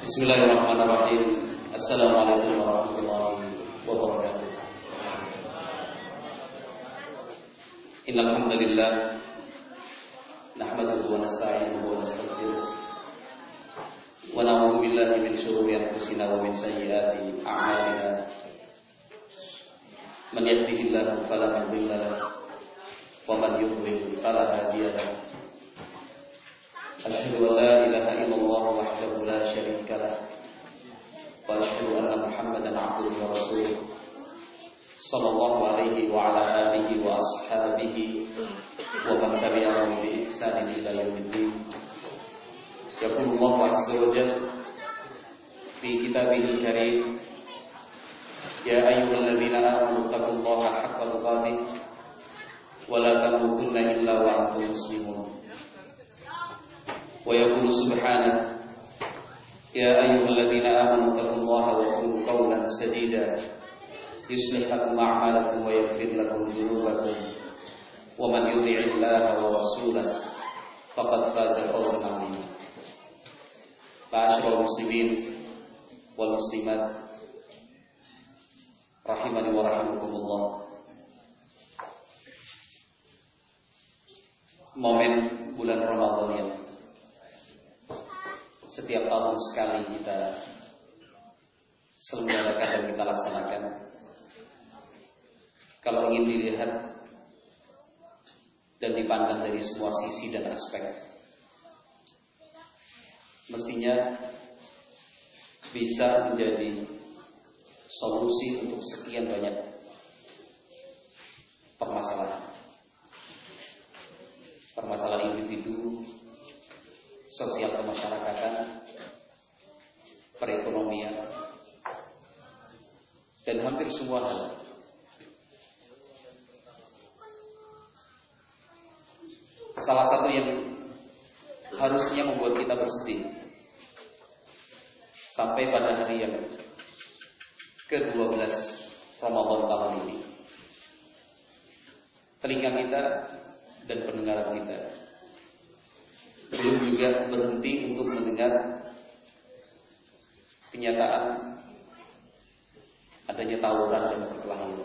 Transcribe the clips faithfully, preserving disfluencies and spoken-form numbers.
Bismillahirrahmanirrahim. Assalamualaikum warahmatullahi wabarakatuh. Innal hamdalillah nahmaduhu wa nasta'inuhu wa nastaghfiruh wa na'udzu billahi min shururi anfusina wa min sayyiati a'malina. Man yahdihillahu fala mudilla lahu wa man yudlil fala hadiya lahu. Asyhadu an la ilaha illallah wahdahu la syarika lahu wa asyhadu anna Muhammadan 'abduhu wa rasuluh sallallahu alaihi wa ala alihi wa ashabihi wa man tabi'ahum bi ihsanin ila yaumiddin. Yaqulu Allah 'azza wa jalla fi kitabihil karim, ya ayyuhalladzina amanu taqullaha haqqa tuqatih wa la tamutunna illa wa antum muslimun. Wa yaqulu subhanahu, ya ayyuhalladzina amanu taqullaha wa qulu qawlan sadida yuslih lakum a'malakum wa yaghfir lakum dhunubakum wa man yuti'illaha wa rasulahu faqad faza fawzan 'azima. Ma'asyiral muslimin wal muslimat rahimani wa rahimakumullah. Momen bulan Ramadan yang setiap tahun sekali kita selenggarakan dan kita laksanakan. Kalau ingin dilihat dan dipandang dari semua sisi dan aspek, mestinya bisa menjadi solusi untuk sekian banyak permasalahan. Permasalahan individu, sosial kemasyarakatan, perekonomian, dan hampir semua hal. Salah satu yang harusnya membuat kita bersedih sampai pada hari yang ke dua belas Ramadan tahun ini, telinga kita dan pendengaran kita belum juga berhenti untuk mendengar kenyataan adanya tawuran dan perkelahian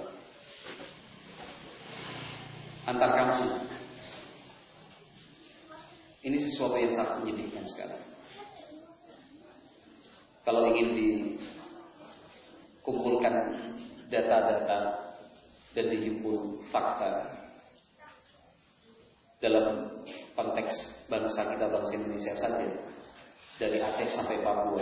antar kampung. Ini sesuatu yang sangat menyedihkan sekarang. Kalau ingin dikumpulkan data-data dan dihimpun fakta dalam konteks bangsa kita, bangsa Indonesia saja, dari Aceh sampai Papua,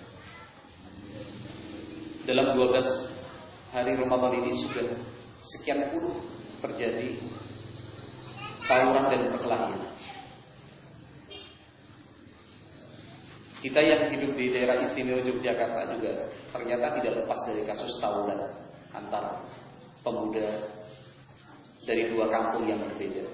dalam dua belas hari Ramadan ini sudah sekian puluh terjadi tawuran dan perkelahian. Kita yang hidup di daerah istimewa Yogyakarta juga ternyata tidak lepas dari kasus tawuran antara pemuda dari dua kampung yang berbeda.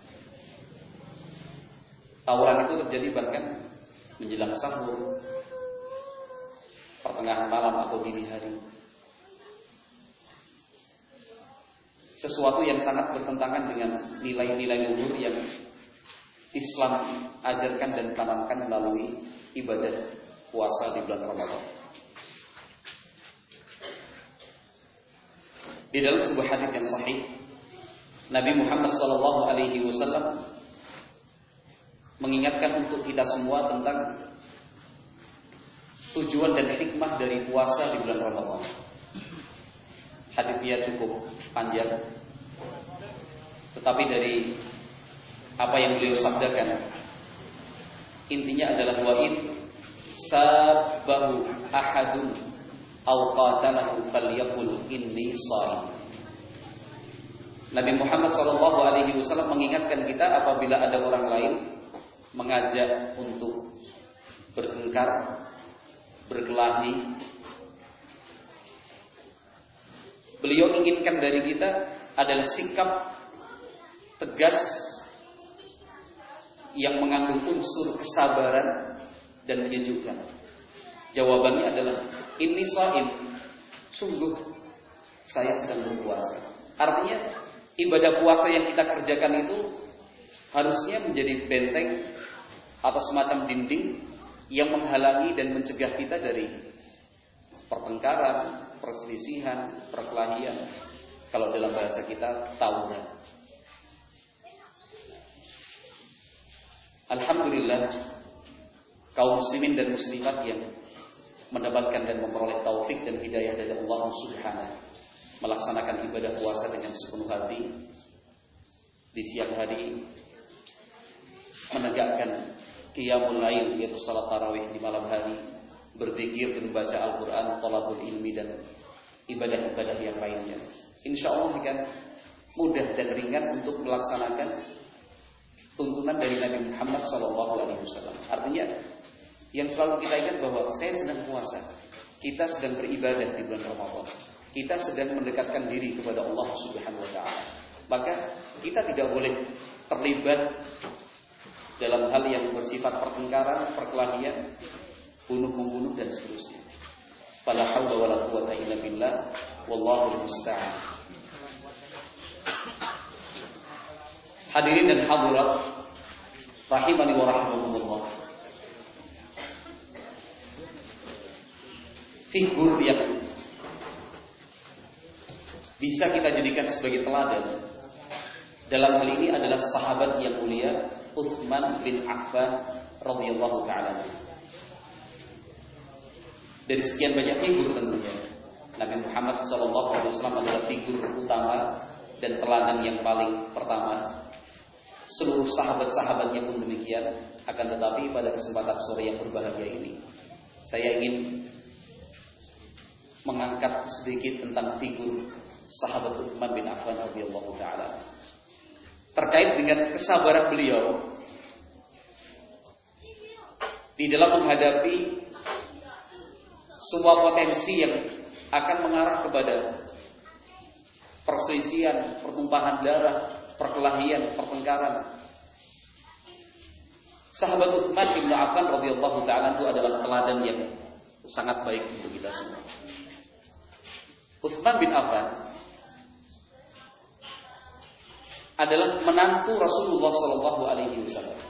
Tawuran itu terjadi bahkan menjelang sahur, pertengahan malam atau dini hari. Sesuatu yang sangat bertentangan dengan nilai-nilai luhur yang Islam ajarkan dan tanamkan melalui ibadah puasa di bulan Ramadan. Di dalam sebuah hadis yang sahih, Nabi Muhammad sallallahu alaihi wasallam mengingatkan untuk kita semua tentang tujuan dan hikmah dari puasa di bulan Ramadan. Hadisnya cukup panjang, tetapi dari apa yang beliau sabdakan, intinya adalah wa'id sabahu ahadun aw qatalahu falyaqul inni shaim. Nabi Muhammad sallallahu alaihi wasallam mengingatkan kita apabila ada orang lain mengajak untuk bertengkar, berkelahi, beliau inginkan dari kita adalah sikap tegas yang mengandung unsur kesabaran dan menyejukkan. Jawabannya adalah inni shaim, sungguh saya sedang berpuasa. Artinya ibadah puasa yang kita kerjakan itu harusnya menjadi benteng atau semacam dinding yang menghalangi dan mencegah kita dari pertengkaran, perselisihan, perkelahian. Kalau dalam bahasa kita, tawuran. Alhamdulillah, kaum muslimin dan muslimat yang mendapatkan dan memperoleh taufik dan hidayah dari Allah Subhanahu melaksanakan ibadah puasa dengan sepenuh hati di siang hari, menegakkan qiyamul lail yaitu salat tarawih di malam hari, berzikir dan membaca Al-Qur'an, thalabul ilmi dan ibadah-ibadah yang lainnya. Insyaallah akan mudah dan ringan untuk melaksanakan tuntunan dari Nabi Muhammad shallallahu alaihi wasallam. Artinya yang selalu kita ingat bahwa saya sedang puasa, kita sedang beribadah di bulan Ramadan, kita sedang mendekatkan diri kepada Allah Subhanahu wa taala. Maka kita tidak boleh terlibat dalam hal yang bersifat pertengkaran, perkelahian, bunuh-membunuh dan seterusnya. Fala haula wala quwwata illa billah wallahu musta'an. Hadirin dan hadirat rahimani wa rahimakumullah. Figur yang bisa kita jadikan sebagai teladan dalam hal ini adalah sahabat yang mulia Utsman bin Affan radhiyallahu taala. Dari sekian banyak figur tentunya, Nabi Muhammad shallallahu alaihi wasallam adalah figur utama dan teladan yang paling pertama. Seluruh sahabat-sahabatnya pun demikian. Akan tetapi pada kesempatan sore yang berbahagia ini, saya ingin mengangkat sedikit tentang figur sahabat Utsman bin Affan radhiyallahu taala terkait dengan kesabaran beliau di dalam menghadapi semua potensi yang akan mengarah kepada perselisihan, pertumpahan darah, perkelahian, pertengkaran. Sahabat Utsman bin Affan radhiyallahu taala itu adalah teladan yang sangat baik untuk kita semua. Utsman bin Affan adalah menantu Rasulullah Sallallahu Alaihi Wasallam.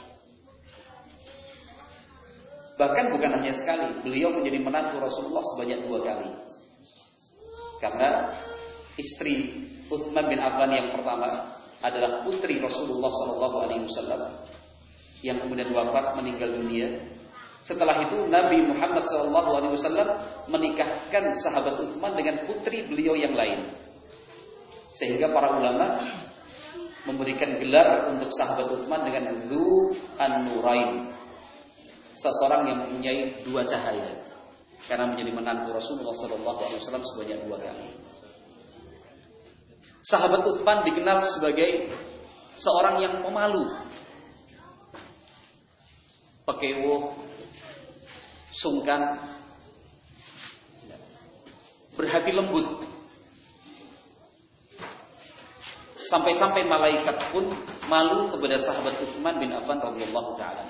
Bahkan bukan hanya sekali, beliau menjadi menantu Rasulullah sebanyak dua kali. Karena istri Utsman bin Affan yang pertama adalah putri Rasulullah Sallallahu Alaihi Wasallam yang kemudian wafat meninggal dunia. Setelah itu Nabi Muhammad Sallallahu Alaihi Wasallam menikahkan sahabat Utsman dengan putri beliau yang lain, sehingga para ulama memberikan gelar untuk sahabat Utsman dengan Dzu An-Nurain, seseorang yang mempunyai dua cahaya, karena menjadi menantu Rasulullah Sallallahu Alaihi Wasallam sebanyak dua kali. Sahabat Utsman dikenal sebagai seorang yang pemalu, pekewo, sungkan, berhati lembut. Sampai-sampai malaikat pun malu kepada sahabat Utsman bin Affan radhiyallahu taala.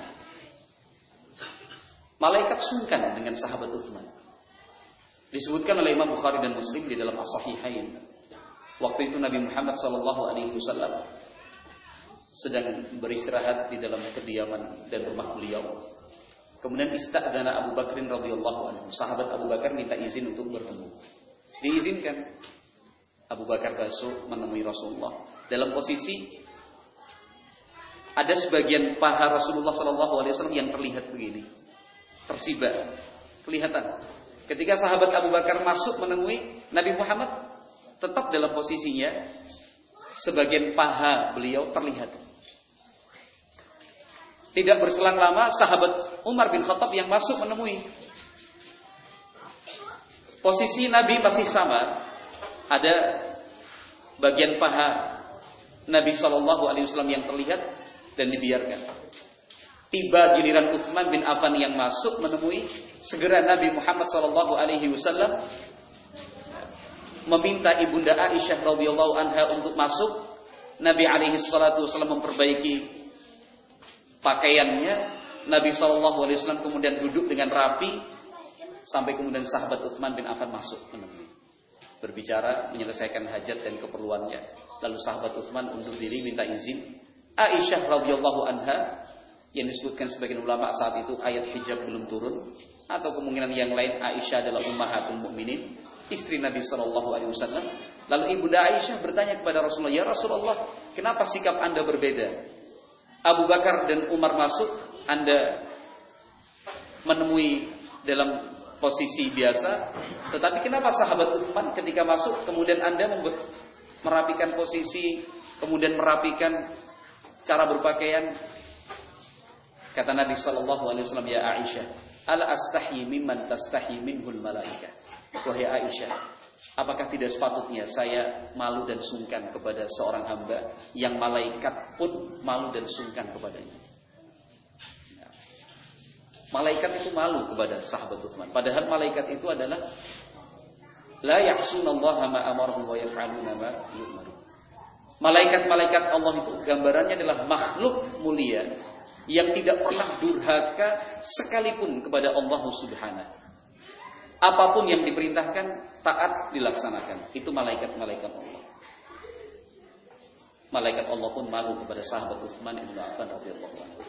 Malaikat sungkan dengan sahabat Utsman. Disebutkan oleh Imam Bukhari dan Muslim di dalam As-Sahihain. Waktu itu Nabi Muhammad sallallahu alaihi wasallam sedang beristirahat di dalam kediaman dan rumah beliau. Kemudian istadzana Abu Bakrin radhiyallahu anhu. Sahabat Abu Bakar minta izin untuk bertemu. Diizinkan. Abu Bakar masuk menemui Rasulullah. Dalam posisi ada sebagian paha Rasulullah sallallahu alaihi wasallam yang terlihat begini, tersibak, kelihatan. Ketika sahabat Abu Bakar masuk menemui Nabi Muhammad, tetap dalam posisinya sebagian paha beliau terlihat. Tidak berselang lama sahabat Umar bin Khattab yang masuk menemui. Posisi Nabi masih sama. Ada bagian paha Nabi Shallallahu Alaihi Wasallam yang terlihat dan dibiarkan. Tiba giliran Utsman bin Affan yang masuk menemui, segera Nabi Muhammad Shallallahu Alaihi Wasallam meminta ibunda Aisyah radhiyallahu anha untuk masuk. Nabi alaihi salatu wasallam memperbaiki pakaiannya. Nabi Shallallahu Alaihi Wasallam kemudian duduk dengan rapi sampai kemudian sahabat Utsman bin Affan masuk menemui, berbicara, menyelesaikan hajat dan keperluannya. Lalu sahabat Utsman undur diri minta izin. Aisyah radhiyallahu anha yang disebutkan sebagian ulama saat itu ayat hijab belum turun, atau kemungkinan yang lain Aisyah adalah ummahatul mukminin, istri Nabi Shallallahu Alaihi Wasallam. Lalu ibunda Aisyah bertanya kepada Rasulullah, ya Rasulullah, kenapa sikap anda berbeda? Abu Bakar dan Umar masuk, anda menemui dalam posisi biasa, tetapi kenapa sahabat Utsman ketika masuk kemudian anda merapikan posisi, kemudian merapikan cara berpakaian? Kata Nabi Shallallahu Alaihi Wasallam, ya Aisyah, ala astahyi mimman tastahyi minhul malaika. Wahai Aisyah, apakah tidak sepatutnya saya malu dan sungkan kepada seorang hamba yang malaikat pun malu dan sungkan kepadanya? Malaikat itu malu kepada sahabat Utsman. Padahal malaikat itu adalah la ya'sunallaha ma amarahum wa yaf'aluna ma yu'marun. Malaikat-malaikat Allah itu gambarannya adalah makhluk mulia yang tidak pernah durhaka sekalipun kepada Allah Subhanahu. Apapun yang diperintahkan taat dilaksanakan. Itu malaikat-malaikat Allah. Malaikat Allah pun malu kepada sahabat Utsman ibn Affan radhiyallahu anhu.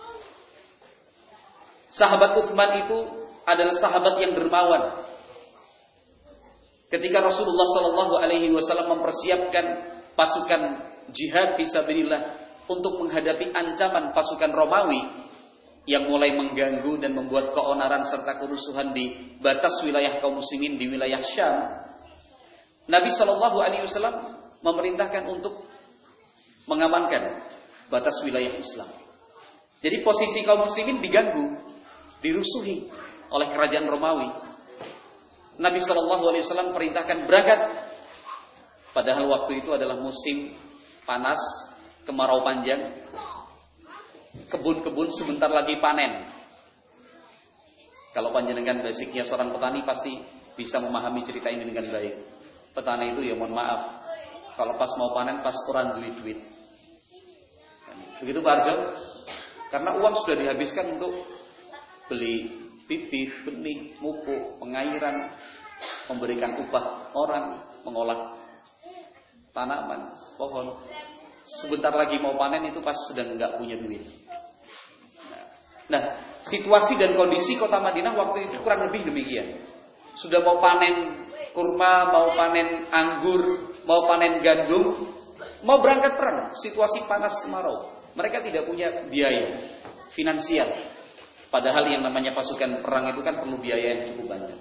Sahabat Utsman itu adalah sahabat yang dermawan. Ketika Rasulullah Shallallahu Alaihi Wasallam mempersiapkan pasukan jihad fisabilillah untuk menghadapi ancaman pasukan Romawi yang mulai mengganggu dan membuat keonaran serta kerusuhan di batas wilayah kaum muslimin di wilayah Syam, Nabi Shallallahu Alaihi Wasallam memerintahkan untuk mengamankan batas wilayah Islam. Jadi posisi kaum muslimin diganggu, dirusuhi oleh kerajaan Romawi. Nabi Shallallahu Alaihi Wasallam perintahkan berangkat. Padahal waktu itu adalah musim panas, kemarau panjang, kebun-kebun sebentar lagi panen. Kalau panjenengan basicnya seorang petani pasti bisa memahami cerita ini dengan baik. Petani itu ya mohon maaf, kalau pas mau panen pas kurang duit-duit. Begitu Pak Arjo? Karena uang sudah dihabiskan untuk beli bibit, benih, pupuk, pengairan, memberikan upah orang, mengolah tanaman, pohon. Sebentar lagi mau panen itu pas sedang nggak punya duit. Nah, situasi dan kondisi kota Madinah waktu itu kurang lebih demikian. Sudah mau panen kurma, mau panen anggur, mau panen gandum, mau berangkat perang. Situasi panas kemarau. Mereka tidak punya biaya finansial. Padahal yang namanya pasukan perang itu kan perlu biaya yang cukup banyak.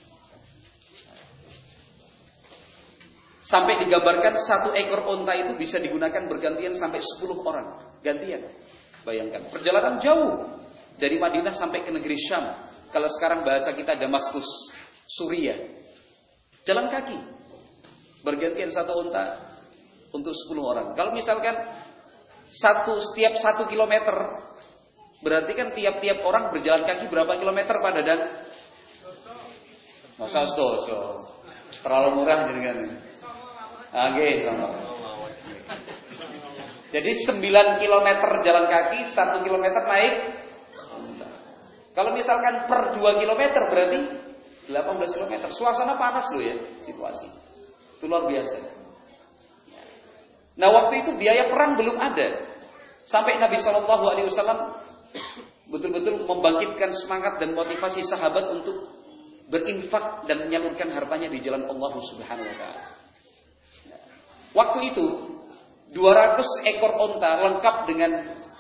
Sampai digambarkan satu ekor onta itu bisa digunakan bergantian sampai sepuluh orang. Gantian. Bayangkan. Perjalanan jauh. Dari Madinah sampai ke negeri Syam. Kalau sekarang bahasa kita Damaskus, Suriah. Jalan kaki. Bergantian satu onta untuk sepuluh orang. Kalau misalkan satu setiap satu kilometer, berarti kan tiap-tiap orang berjalan kaki berapa kilometer Pak Dadang? Masa stoso. Terlalu murah dengan Oke, sama. Jadi sembilan kilometer jalan kaki, satu kilometer naik. Kalau misalkan per dua kilometer berarti delapan belas kilometer. Suasana panas loh ya, situasi. Itu luar biasa. Nah, waktu itu biaya perang belum ada. Sampai Nabi Shallallahu Alaihi Wasallam betul-betul membangkitkan semangat dan motivasi sahabat untuk berinfak dan menyalurkan hartanya di jalan Allah Subhanahu wa taala. Waktu itu dua ratus ekor onta lengkap dengan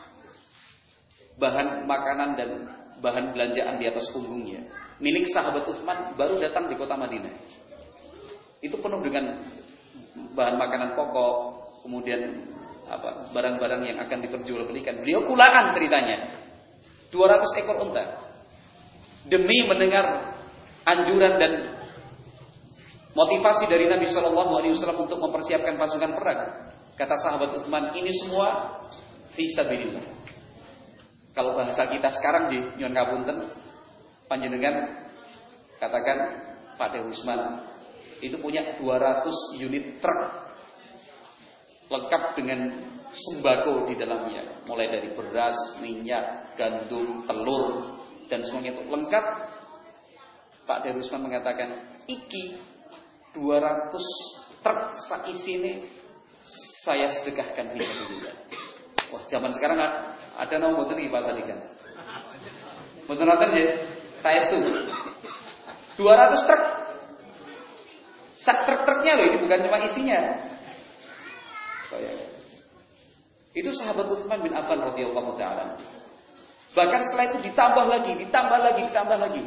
bahan makanan dan bahan belanjaan di atas punggungnya milik sahabat Utsman baru datang di kota Madinah. Itu penuh dengan bahan makanan pokok, kemudian apa barang-barang yang akan diperjualbelikan. Beliau kulaan ceritanya. dua ratus ekor onta. Demi mendengar anjuran dan motivasi dari Nabi Shallallahu Alaihi Wasallam untuk mempersiapkan pasukan perang. Kata sahabat Utsman, ini semua fisabilillah. Kalau bahasa kita sekarang di nyuwun ngapunten, panjenengan katakan Pak De Utsman itu punya dua ratus unit truk lengkap dengan sembako di dalamnya, mulai dari beras, minyak, gandum, telur dan semuanya itu lengkap. Pak De Utsman mengatakan, iki dua ratus truk saisi ini saya sedekahkan fisabilillah. Wah, zaman sekarang Ada nomor boten iki Pak Sadikan. Boten nonton ya. Saya setuju. dua ratus truk. Sak truk-truknya loh, ini bukan cuma isinya. Itu sahabat Utsman bin Affan radhiyallahu taala. Bahkan setelah itu ditambah lagi, ditambah lagi, ditambah lagi.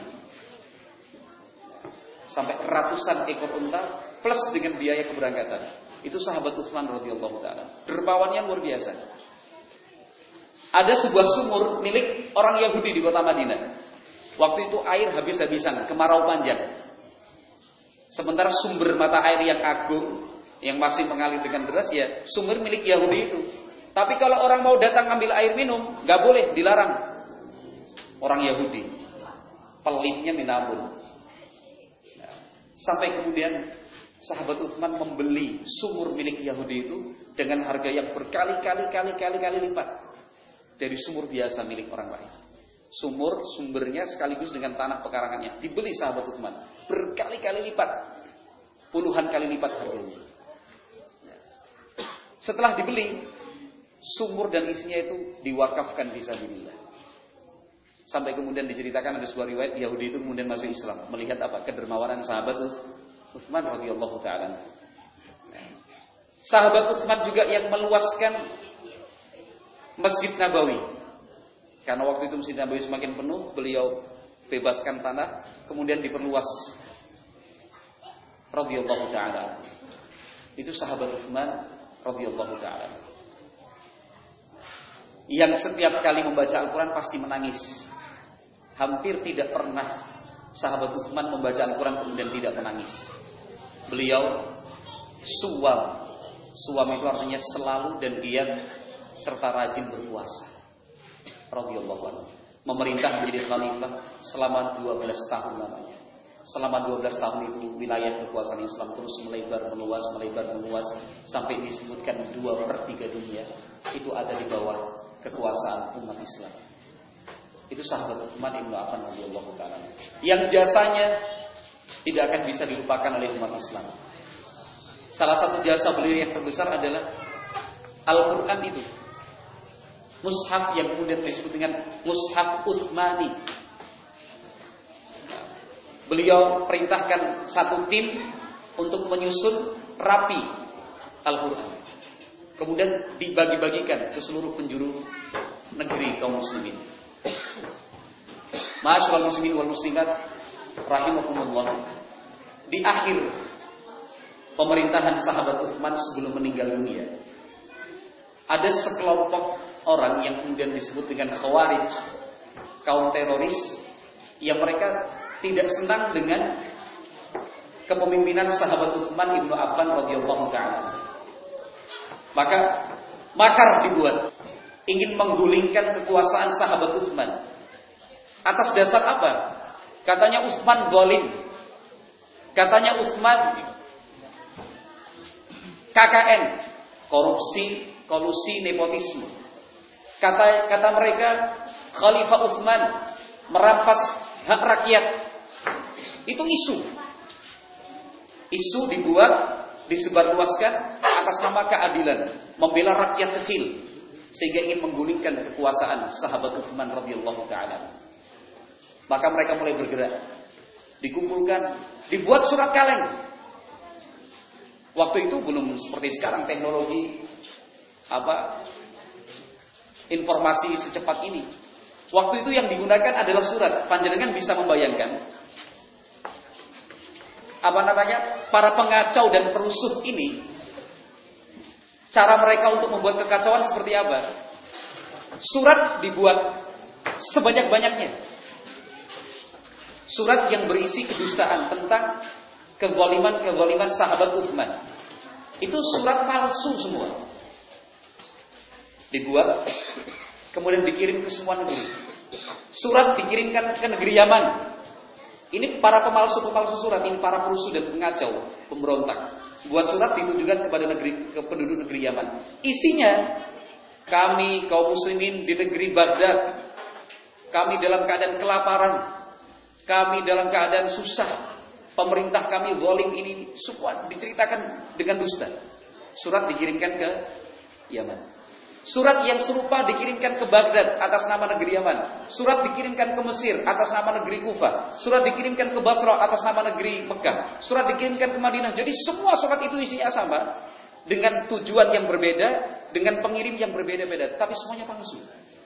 Sampai ratusan ekor unta plus dengan biaya keberangkatan. Itu sahabat Utsman radhiyallahu taala. Dermawannya luar biasa. Ada sebuah sumur milik orang Yahudi di kota Madinah. Waktu itu air habis-habisan, kemarau panjang. Sementara sumber mata air yang agung, yang masih mengalir dengan deras ya sumber milik Yahudi itu. Tapi kalau orang mau datang ambil air minum, nggak boleh, dilarang. Orang Yahudi, pelitnya minabun. Nah, sampai kemudian sahabat Utsman membeli sumur milik Yahudi itu dengan harga yang berkali-kali, kali-kali, kali lipat dari sumur biasa milik orang lain. Sumur sumbernya sekaligus dengan tanah pekarangannya dibeli sahabat Utsman berkali-kali lipat, puluhan kali lipat harganya. Setelah dibeli, sumur dan isinya itu diwakafkan fisabilillah. Sampai kemudian diceritakan ada sebuah riwayat Yahudi itu kemudian masuk Islam melihat apa kedermawanan sahabat Utsman radhiyallahu taala. Sahabat Utsman juga yang meluaskan Masjid Nabawi. Karena waktu itu Masjid Nabawi semakin penuh, beliau bebaskan tanah, kemudian diperluas radhiyallahu taala. Itu sahabat Utsman radhiyallahu taala. Yang setiap kali membaca Al-Qur'an pasti menangis. Hampir tidak pernah sahabat Utsman membaca Al-Qur'an kemudian tidak menangis. Beliau suwam. Suwam itu artinya selalu dan giat serta rajin berpuasa. Radhiyallahu anhu. Memerintah menjadi khalifah selama dua belas tahun lamanya. Selama dua belas tahun itu wilayah kekuasaan Islam terus melebar, meluas, melebar, meluas sampai disebutkan dua per tiga dunia itu ada di bawah kekuasaan umat Islam. Itu sahabat Utsman bin Affan radhiyallahu taala. Yang jasanya tidak akan bisa dilupakan oleh umat Islam. Salah satu jasa beliau yang terbesar adalah Al-Qur'an itu. Mushaf yang kemudian disebut dengan Mushaf Utsmani. Beliau perintahkan satu tim untuk menyusun rapi Al-Qur'an. Kemudian dibagi-bagikan ke seluruh penjuru negeri kaum muslimin. Ma'asyiral muslimin wal muslimat rahimakumullah. Di akhir pemerintahan sahabat Utsman sebelum meninggal dunia, ada sekelompok orang yang kemudian disebut dengan Khawarij, kaum teroris, yang mereka tidak senang dengan kepemimpinan sahabat Utsman bin Affan radhiyallahu taala. Maka makar dibuat, ingin menggulingkan kekuasaan sahabat Utsman. Atas dasar apa? Katanya Utsman zalim. Katanya Utsman K K N, korupsi, kolusi, nepotisme. Kata kata mereka Khalifah Utsman merampas hak rakyat. Itu isu. Isu dibuat, disebarluaskan atas nama keadilan, membela rakyat kecil sehingga ingin menggulingkan kekuasaan sahabat Utsman radhiyallahu taala. Maka mereka mulai bergerak. Dikumpulkan, dibuat surat kaleng. Waktu itu belum seperti sekarang teknologi apa informasi secepat ini. Waktu itu yang digunakan adalah surat. Panjenengan bisa membayangkan apa namanya para pengacau dan perusuh ini, cara mereka untuk membuat kekacauan seperti apa? Surat dibuat sebanyak-banyaknya. Surat yang berisi kedustaan tentang kezaliman-kezaliman sahabat Utsman. Itu surat palsu semua. Dibuat, kemudian dikirim ke semua negeri. Surat dikirimkan ke negeri Yaman. Ini para pemalsu-pemalsu surat, ini para perusuh dan pengacau, pemberontak. Buat surat ditujukan kepada negeri, ke penduduk negeri Yaman. Isinya, kami kaum muslimin di negeri Baghdad, kami dalam keadaan kelaparan, kami dalam keadaan susah, pemerintah kami zalim ini, semua diceritakan dengan dusta. Surat dikirimkan ke Yaman. Surat yang serupa dikirimkan ke Baghdad atas nama negeri Yaman. Surat dikirimkan ke Mesir atas nama negeri Kufah. Surat dikirimkan ke Basra atas nama negeri Mekah. Surat dikirimkan ke Madinah. Jadi semua surat itu isinya sama, dengan tujuan yang berbeda, dengan pengirim yang berbeda-beda, tapi semuanya palsu.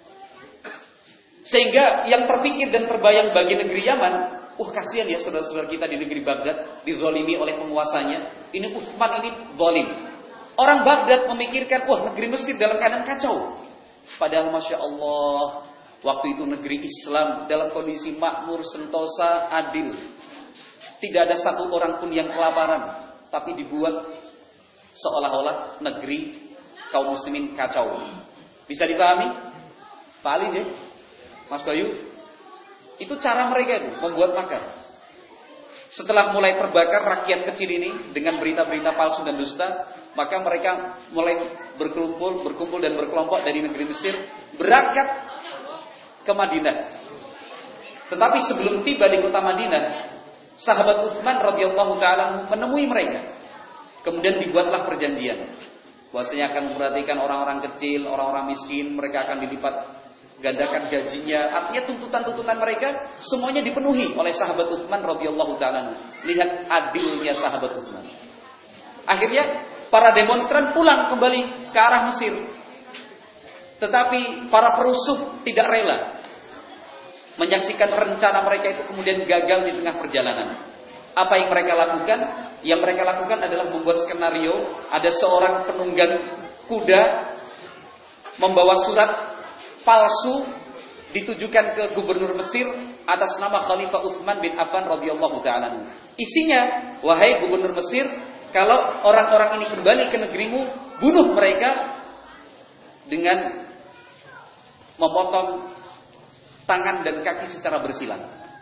Sehingga yang terpikir dan terbayang bagi negeri Yaman, wah kasihan ya saudara-saudara kita di negeri Baghdad, dizalimi oleh penguasanya. Ini Utsman ini zalim. Orang Baghdad memikirkan, wah negeri Mesir dalam keadaan kacau. Padahal Masya Allah, waktu itu negeri Islam dalam kondisi makmur, sentosa, adil. Tidak ada satu orang pun yang kelaparan. Tapi dibuat seolah-olah negeri kaum muslimin kacau. Bisa dipahami? Pak Ali, deh, Mas Bayu, itu cara mereka itu membuat makar. Setelah mulai terbakar rakyat kecil ini dengan berita-berita palsu dan dusta, maka mereka mulai berkumpul, berkumpul dan berkelompok dari negeri Mesir berangkat ke Madinah. Tetapi sebelum tiba di kota Madinah, sahabat Utsman radhiyallahu taala menemui mereka. Kemudian dibuatlah perjanjian bahwasanya akan memperhatikan orang-orang kecil, orang-orang miskin, mereka akan dilipat gandakan gajinya. Artinya tuntutan-tuntutan mereka semuanya dipenuhi oleh sahabat Utsman radhiyallahu taala. Lihat adilnya sahabat Utsman. Akhirnya para demonstran pulang kembali ke arah Mesir. Tetapi para perusuh tidak rela menyaksikan rencana mereka itu kemudian gagal di tengah perjalanan. Apa yang mereka lakukan? Yang mereka lakukan adalah membuat skenario. Ada seorang penunggang kuda membawa surat palsu ditujukan ke gubernur Mesir atas nama Khalifah Utsman bin Affan radhiyallahu taala. Isinya, wahai gubernur Mesir, kalau orang-orang ini kembali ke negerimu, bunuh mereka dengan memotong tangan dan kaki secara bersilang.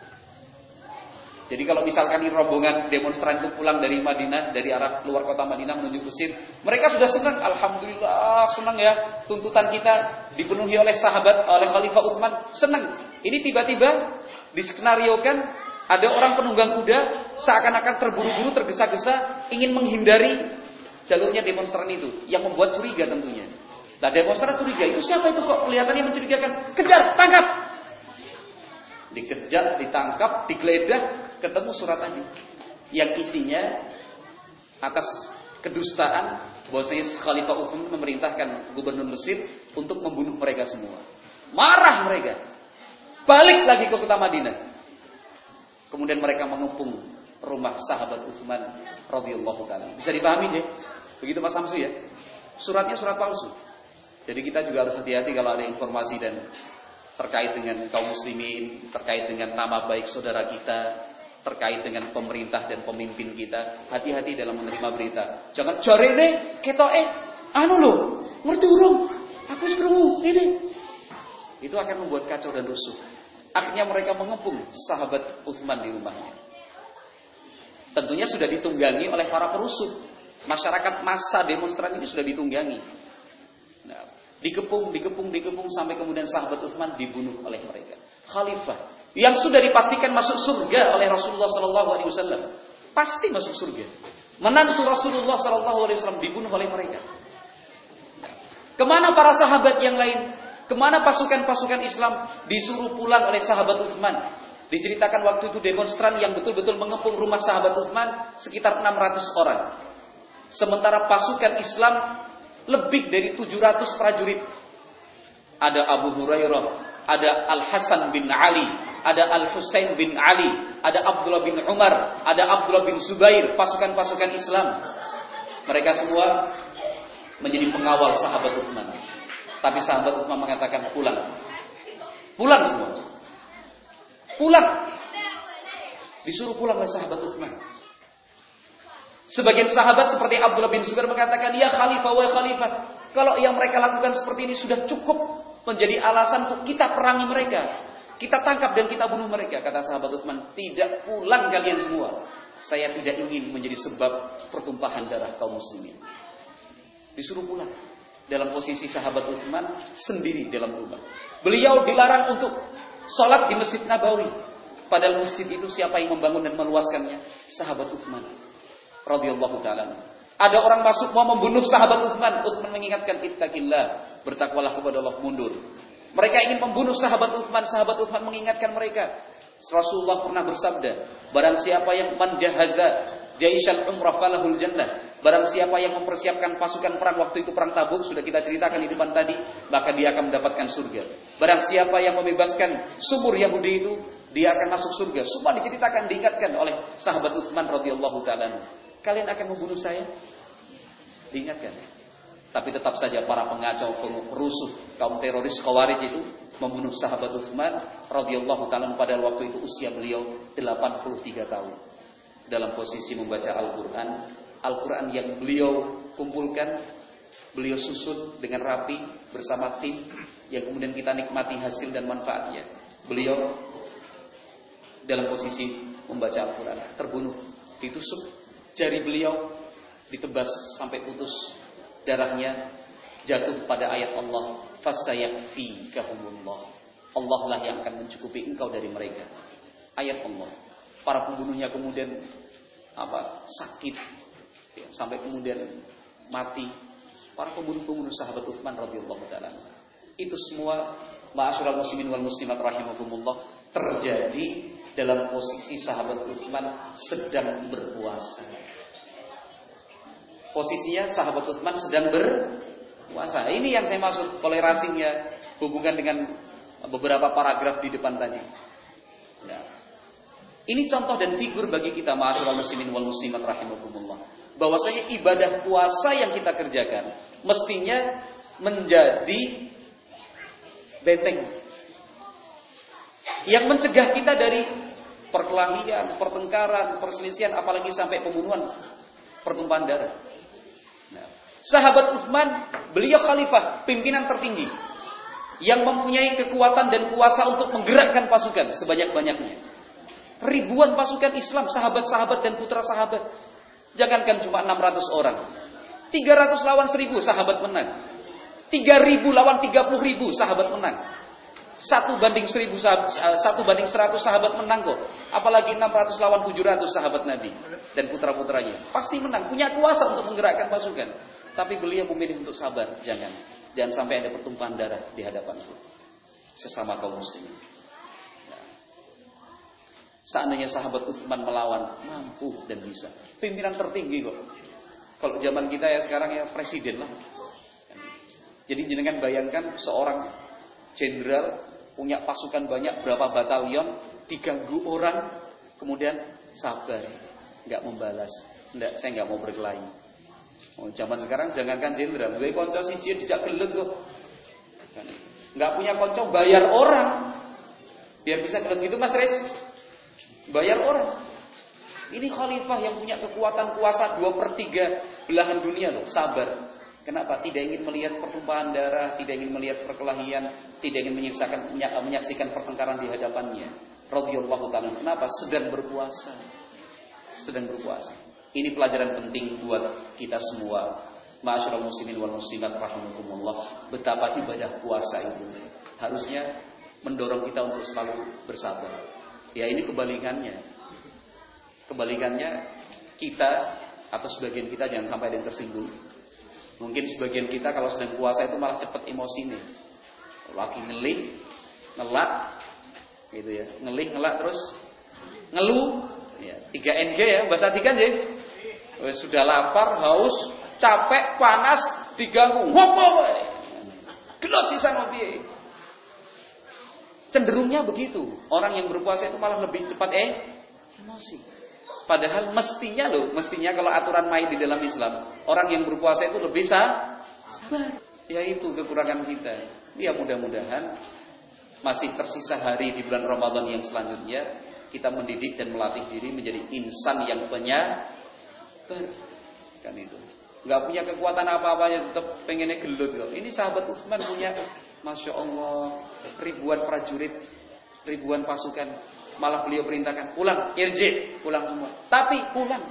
Jadi kalau misalkan ini rombongan demonstran itu pulang dari Madinah, dari arah luar kota Madinah menuju Mesir, mereka sudah senang, alhamdulillah senang ya, tuntutan kita dipenuhi oleh sahabat, oleh Khalifah Utsman, senang. Ini tiba-tiba diskenariokan ada orang penunggang kuda seakan-akan terburu-buru, tergesa-gesa ingin menghindari jalurnya demonstran itu, yang membuat curiga tentunya. Nah demonstran curiga, itu siapa itu kok kelihatannya mencurigakan? Kejar, tangkap. Dikejar, ditangkap, digeledah, ketemu surat tadi yang isinya atas kedustaan bahwasanya Khalifah Utsman memerintahkan gubernur Mesir untuk membunuh mereka semua. Marah mereka, balik lagi ke kota Madinah. Kemudian mereka mengepung rumah sahabat Utsman radhiyallahu taala. Bisa dipahami deh, begitu Mas Samsu ya. Suratnya surat palsu. Jadi kita juga harus hati-hati kalau ada informasi dan terkait dengan kaum muslimin, terkait dengan nama baik saudara kita, terkait dengan pemerintah dan pemimpin kita. Hati-hati dalam menerima berita. Jangan jarene ketoke anu lho, ngerti urung? Aku wis krungu ini. Itu akan membuat kacau dan rusuh. Akhirnya mereka mengepung sahabat Utsman di rumahnya. Tentunya sudah ditunggangi oleh para perusuh. Masyarakat massa demonstran ini sudah ditunggangi. Nah, dikepung, dikepung, dikepung sampai kemudian sahabat Utsman dibunuh oleh mereka. Khalifah yang sudah dipastikan masuk surga oleh Rasulullah sallallahu alaihi wasallam, pasti masuk surga. Menantu Rasulullah sallallahu alaihi wasallam dibunuh oleh mereka. Nah, kemana para sahabat yang lain? Kemana pasukan-pasukan Islam disuruh pulang oleh sahabat Utsman? Diceritakan waktu itu demonstran yang betul-betul mengepung rumah sahabat Utsman sekitar enam ratus orang. Sementara pasukan Islam lebih dari tujuh ratus prajurit. Ada Abu Hurairah, ada Al-Hasan bin Ali, ada Al-Husain bin Ali, ada Abdullah bin Umar, ada Abdullah bin Zubair, pasukan-pasukan Islam. Mereka semua menjadi pengawal sahabat Utsman. Tapi sahabat Utsman mengatakan pulang. Pulang semua. Pulang. Disuruh pulang oleh sahabat Utsman. Sebagian sahabat seperti Abdullah bin Zubair mengatakan, "Ya Khalifah, wa Khalifah, kalau yang mereka lakukan seperti ini sudah cukup menjadi alasan untuk kita perangi mereka. Kita tangkap dan kita bunuh mereka." Kata sahabat Utsman, "Tidak, pulang kalian semua. Saya tidak ingin menjadi sebab pertumpahan darah kaum muslimin." Disuruh pulang. Dalam posisi sahabat Utsman sendiri dalam rumah. Beliau dilarang untuk sholat di Masjid Nabawi. Padahal masjid itu siapa yang membangun dan meluaskannya? Sahabat Utsman radhiyallahu taala. Ada orang masuk mau membunuh sahabat Utsman. Utsman mengingatkan, ittaqillah, bertakwalah kepada Allah, mundur. Mereka ingin membunuh sahabat Utsman. Sahabat Utsman mengingatkan mereka. Rasulullah pernah bersabda, barang siapa yang menjahaza jaishal umrah falahul jannah. Barang siapa yang mempersiapkan pasukan perang, waktu itu perang Tabuk, sudah kita ceritakan di depan tadi, maka dia akan mendapatkan surga. Barang siapa yang membebaskan sumur Yahudi itu, dia akan masuk surga. Semua diceritakan, diingatkan oleh sahabat Utsman radhiyallahu ta'ala. Kalian akan membunuh saya? Diingatkan. Tapi tetap saja para pengacau, perusuh, kaum teroris Khawarij itu membunuh sahabat Utsman radhiyallahu ta'ala pada waktu itu usia beliau delapan puluh tiga tahun. Dalam posisi membaca Al-Quran, Al-Quran yang beliau kumpulkan, beliau susun dengan rapi bersama tim yang kemudian kita nikmati hasil dan manfaatnya. Beliau dalam posisi membaca Al-Quran terbunuh, ditusuk jari beliau, ditebas sampai putus, darahnya jatuh pada ayat Allah, fasayakfikahumullah, Allah lah yang akan mencukupi engkau dari mereka. Ayat Allah. Para pembunuhnya kemudian apa sakit ya, sampai kemudian mati. Para pembunuh-pembunuh sahabat Utsman radhiyallahu ta'ala. Itu semua ma'asyiral muslimin wal muslimat rahimakumullah terjadi dalam posisi sahabat Utsman sedang berpuasa. Posisinya sahabat Utsman sedang berpuasa. Ini yang saya maksud toleransinya hubungan dengan beberapa paragraf di depan tadi. Ya. Ini contoh dan figur bagi kita ma'asyiral muslimin wal muslimat rahimakumullah. Bahwasanya ibadah puasa yang kita kerjakan mestinya menjadi benteng yang mencegah kita dari perkelahian, pertengkaran, perselisihan, apalagi sampai pembunuhan, pertumpahan darah. Nah, sahabat Utsman, beliau khalifah, pimpinan tertinggi yang mempunyai kekuatan dan kuasa untuk menggerakkan pasukan sebanyak-banyaknya. Ribuan pasukan Islam, sahabat-sahabat dan putra sahabat. Jangankan cuma enam ratus orang, tiga ratus lawan seribu sahabat menang. tiga ribu lawan tiga puluh ribu sahabat menang. Satu banding seribu sahabat, satu banding seratus sahabat menang kok. Apalagi enam ratus lawan tujuh ratus sahabat Nabi dan putra-putranya. Pasti menang, punya kuasa untuk menggerakkan pasukan. Tapi beliau memilih untuk sabar. Jangan, jangan sampai ada pertumpahan darah di hadapanku sesama kaum muslimin. Nah, seandainya sahabat Utsman melawan, mampu dan bisa. Pimpinan tertinggi kok. Kalau zaman kita ya sekarang ya presiden lah. Jadi jenengan bayangkan seorang jenderal punya pasukan banyak, berapa batalion, diganggu orang, kemudian sabar, nggak membalas, nggak, saya nggak mau berkelahi. Oh, zaman sekarang jangankan jenderal, gue konco siji dijak gelut kok, nggak punya konco bayar orang, biar bisa gelut gitu Mas Tris, bayar orang. Ini khalifah yang punya kekuatan kuasa dua per tiga belahan dunia loh, sabar. Kenapa? Tidak ingin melihat pertumpahan darah, tidak ingin melihat perkelahian, tidak ingin menyaksikan, menyaksikan pertengkaran di hadapannya. Radhiyallahu ta'ala. Kenapa? Sedang berpuasa. Sedang berpuasa. Ini pelajaran penting buat kita semua. Ma'asyiral muslimin wal muslimat rahimakumullah. Betapa ibadah puasa itu harusnya mendorong kita untuk selalu bersabar. Ya ini kebalikannya. Kebalikannya kita atau sebagian kita jangan sampai ada yang tersinggung. Mungkin sebagian kita kalau sedang puasa itu malah cepat emosi nih. Lagi ngelih, ngelak, gitu ya. Ngelih, ngelak terus ngeluh. Ya, tiga N G ya, bahasa tiga ya. Sudah lapar, haus, capek, panas, diganggu. Ngopo wae. Gelot sisan piye. Cenderungnya begitu. Orang yang berpuasa itu malah lebih cepat eh emosi. Padahal mestinya loh, mestinya kalau aturan main di dalam Islam, orang yang berpuasa itu lebih sabar. Ya itu kekurangan kita. Ya mudah-mudahan masih tersisa hari di bulan Ramadan yang selanjutnya, kita mendidik dan melatih diri menjadi insan yang penyabar. Kan itu. Gak punya kekuatan apa-apa, tetap pengennya gelut loh. Ini sahabat Utsman punya, Masya Allah, ribuan prajurit, ribuan pasukan. Malah beliau perintahkan pulang, irji, pulang semua. Tapi pulang.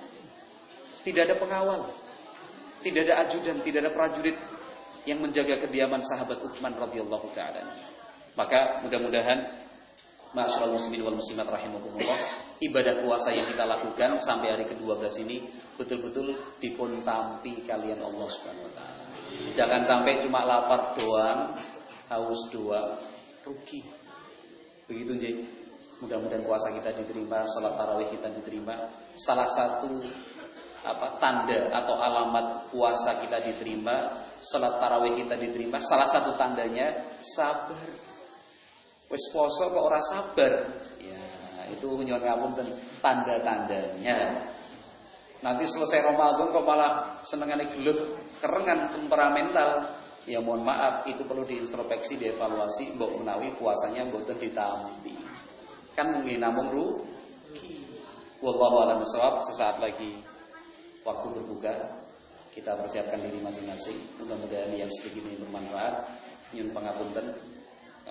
Tidak ada pengawal, tidak ada ajudan, tidak ada prajurit yang menjaga kediaman sahabat Utsman radhiyallahu taala. Maka mudah-mudahan Ma'asyiral muslimin wal muslimat rahimakumullah, ibadah puasa yang kita lakukan sampai hari kedua belas ini betul-betul dipun tampi kalian Allah Subhanahu wa taala. Jangan sampai cuma lapar doang, haus doang, rugi. Begitu nggih. Mudah-mudahan puasa kita diterima, salat tarawih kita diterima. Salah satu apa tanda atau alamat puasa kita diterima, salat tarawih kita diterima, salah satu tandanya sabar. Wis poso kok ora sabar. Ya, itu nyuwun ngapunten tanda-tandanya. Nanti selesai Ramadan kok malah senengane gelut, kerengan, temperamental. Ya mohon maaf, itu perlu diintrospeksi, dievaluasi, mbok menawi puasanya mboten ditampi. Kan nggih namung rugi. Wallahu a'lam bishawab. Sesaat lagi waktu berbuka, kita persiapkan diri masing-masing. Mudah-mudahan yang sedikit ini bermanfaat. Nyuwun pangapunten.